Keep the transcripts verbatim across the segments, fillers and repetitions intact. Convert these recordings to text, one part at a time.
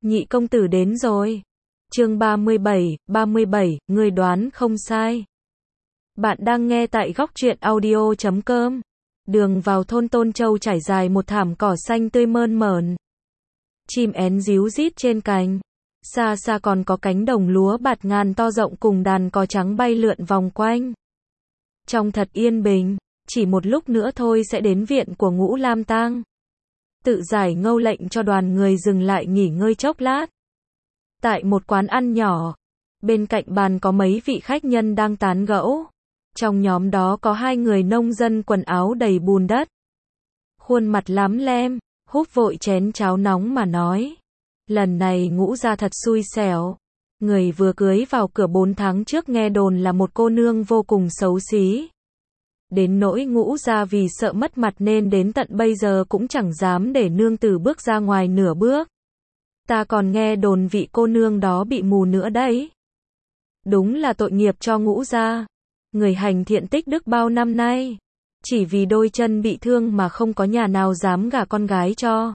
Nhị công tử đến rồi. Chương ba mươi bảy, ba mươi bảy, người đoán không sai. Bạn đang nghe tại góc truyện audio chấm com. Đường vào thôn Tôn Châu trải dài một thảm cỏ xanh tươi mơn mởn. Chim én ríu rít trên cành. Xa xa còn có cánh đồng lúa bạt ngàn to rộng cùng đàn cò trắng bay lượn vòng quanh. Trong thật yên bình, chỉ một lúc nữa thôi sẽ đến viện của Ngũ Lam Tang. Tự giải ngâu lệnh cho đoàn người dừng lại nghỉ ngơi chốc lát. Tại một quán ăn nhỏ, bên cạnh bàn có mấy vị khách nhân đang tán gẫu. Trong nhóm đó có hai người nông dân quần áo đầy bùn đất. Khuôn mặt lắm lem, húp vội chén cháo nóng mà nói. Lần này Ngũ gia thật xui xẻo. Người vừa cưới vào cửa bốn tháng trước nghe đồn là một cô nương vô cùng xấu xí. Đến nỗi Ngũ gia vì sợ mất mặt nên đến tận bây giờ cũng chẳng dám để nương tử bước ra ngoài nửa bước. Ta còn nghe đồn vị cô nương đó bị mù nữa đấy. Đúng là tội nghiệp cho Ngũ gia. Người hành thiện tích đức bao năm nay, chỉ vì đôi chân bị thương mà không có nhà nào dám gả con gái cho.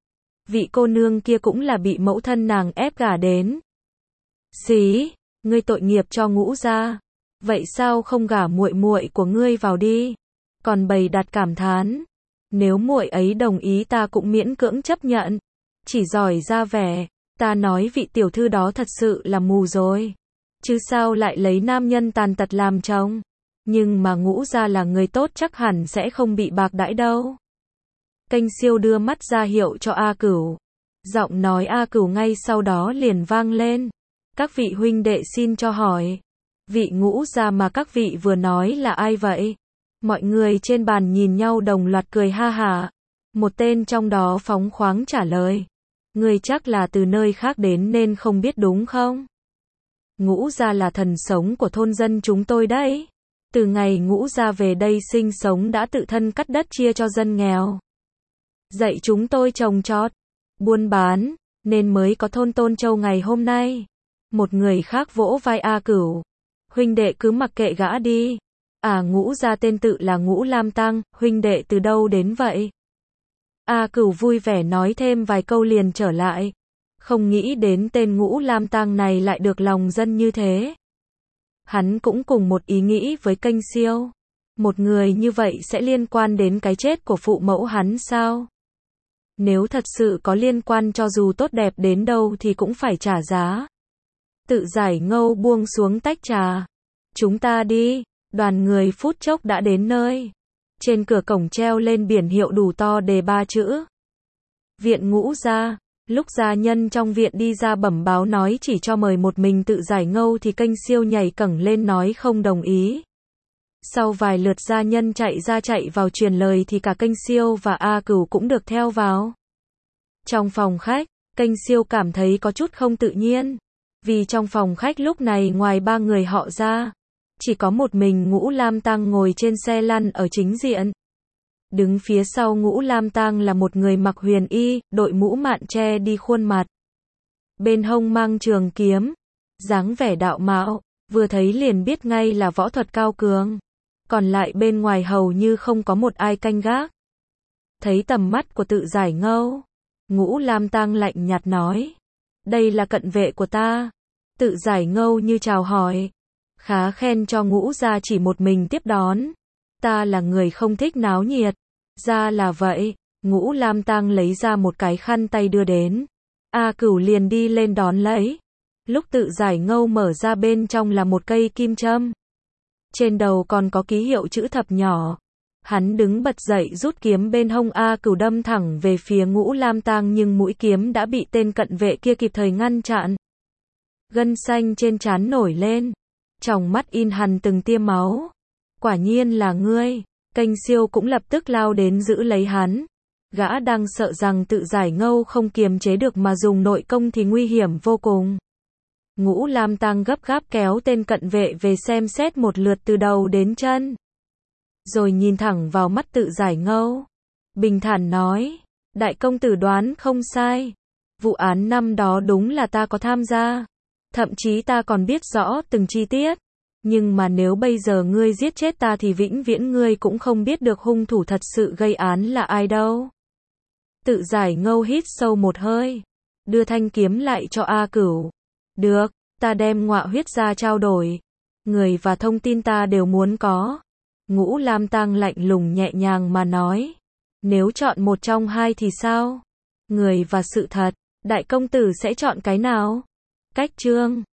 Vị cô nương kia cũng là bị mẫu thân nàng ép gả đến. Xí, ngươi tội nghiệp cho Ngũ gia. Vậy sao không gả muội muội của ngươi vào đi? Còn bày đặt cảm thán, nếu muội ấy đồng ý ta cũng miễn cưỡng chấp nhận. Chỉ giỏi ra vẻ, ta nói vị tiểu thư đó thật sự là mù rồi. Chứ sao lại lấy nam nhân tàn tật làm chồng? Nhưng mà Ngũ gia là người tốt chắc hẳn sẽ không bị bạc đãi đâu. Kênh Siêu đưa mắt ra hiệu cho A Cửu. Giọng nói A Cửu ngay sau đó liền vang lên. Các vị huynh đệ xin cho hỏi. Vị Ngũ gia mà các vị vừa nói là ai vậy? Mọi người trên bàn nhìn nhau đồng loạt cười ha hả. Một tên trong đó phóng khoáng trả lời. Người chắc là từ nơi khác đến nên không biết đúng không? Ngũ gia là thần sống của thôn dân chúng tôi đấy. Từ ngày Ngũ gia về đây sinh sống đã tự thân cắt đất chia cho dân nghèo. Dạy chúng tôi trồng trọt, buôn bán, nên mới có thôn Tôn Châu ngày hôm nay. Một người khác vỗ vai A Cửu. Huynh đệ cứ mặc kệ gã đi. À, Ngũ gia tên tự là Ngũ Lam Tang, huynh đệ từ đâu đến vậy? A Cửu vui vẻ nói thêm vài câu liền trở lại. Không nghĩ đến tên Ngũ Lam Tang này lại được lòng dân như thế. Hắn cũng cùng một ý nghĩ với Kênh Siêu. Một người như vậy sẽ liên quan đến cái chết của phụ mẫu hắn sao? Nếu thật sự có liên quan cho dù tốt đẹp đến đâu thì cũng phải trả giá. Tự giải ngâu buông xuống tách trà. Chúng ta đi. Đoàn người phút chốc đã đến nơi. Trên cửa cổng treo lên biển hiệu đủ to đề ba chữ. Viện Ngũ gia. Lúc gia nhân trong viện đi ra bẩm báo nói chỉ cho mời một mình tự giải ngâu thì Kênh Siêu nhảy cẳng lên nói không đồng ý. Sau vài lượt gia nhân chạy ra chạy vào truyền lời thì cả Kênh Siêu và A Cửu cũng được theo vào. Trong phòng khách, Kênh Siêu cảm thấy có chút không tự nhiên. Vì trong phòng khách lúc này ngoài ba người họ ra, chỉ có một mình Ngũ Lam Tang ngồi trên xe lăn ở chính diện. Đứng phía sau Ngũ Lam Tang là một người mặc huyền y, đội mũ mạn che đi khuôn mặt. Bên hông mang trường kiếm, dáng vẻ đạo mạo, vừa thấy liền biết ngay là võ thuật cao cường. Còn lại bên ngoài hầu như không có một ai canh gác. Thấy tầm mắt của tự giải ngâu, Ngũ Lam Tang lạnh nhạt nói. Đây là cận vệ của ta. Tự giải ngâu như chào hỏi. Khá khen cho Ngũ gia chỉ một mình tiếp đón. Ta là người không thích náo nhiệt. Ra là vậy. Ngũ Lam Tang lấy ra một cái khăn tay đưa đến. A Cửu liền đi lên đón lấy. Lúc tự giải ngâu mở ra bên trong là một cây kim châm. Trên đầu còn có ký hiệu chữ thập nhỏ. Hắn đứng bật dậy rút kiếm bên hông A Cửu đâm thẳng về phía Ngũ Lam Tang nhưng mũi kiếm đã bị tên cận vệ kia kịp thời ngăn chặn. Gân xanh trên trán nổi lên. Trong mắt in hằn từng tia máu. Quả nhiên là ngươi. Kênh Siêu cũng lập tức lao đến giữ lấy hắn. Gã đang sợ rằng tự giải ngâu không kiềm chế được mà dùng nội công thì nguy hiểm vô cùng. Ngũ Lam Tang gấp gáp kéo tên cận vệ về xem xét một lượt từ đầu đến chân. Rồi nhìn thẳng vào mắt tự giải ngâu. Bình thản nói. Đại công tử đoán không sai. Vụ án năm đó đúng là ta có tham gia. Thậm chí ta còn biết rõ từng chi tiết. Nhưng mà nếu bây giờ ngươi giết chết ta thì vĩnh viễn ngươi cũng không biết được hung thủ thật sự gây án là ai đâu. Tự giải ngâu hít sâu một hơi. đưa thanh kiếm lại cho A Cửu. Được, ta đem ngọa huyết ra trao đổi. Người và thông tin ta đều muốn có. Ngũ Lam Tang lạnh lùng nhẹ nhàng mà nói. Nếu chọn một trong hai thì sao? Người và sự thật, đại công tử sẽ chọn cái nào? Cách chương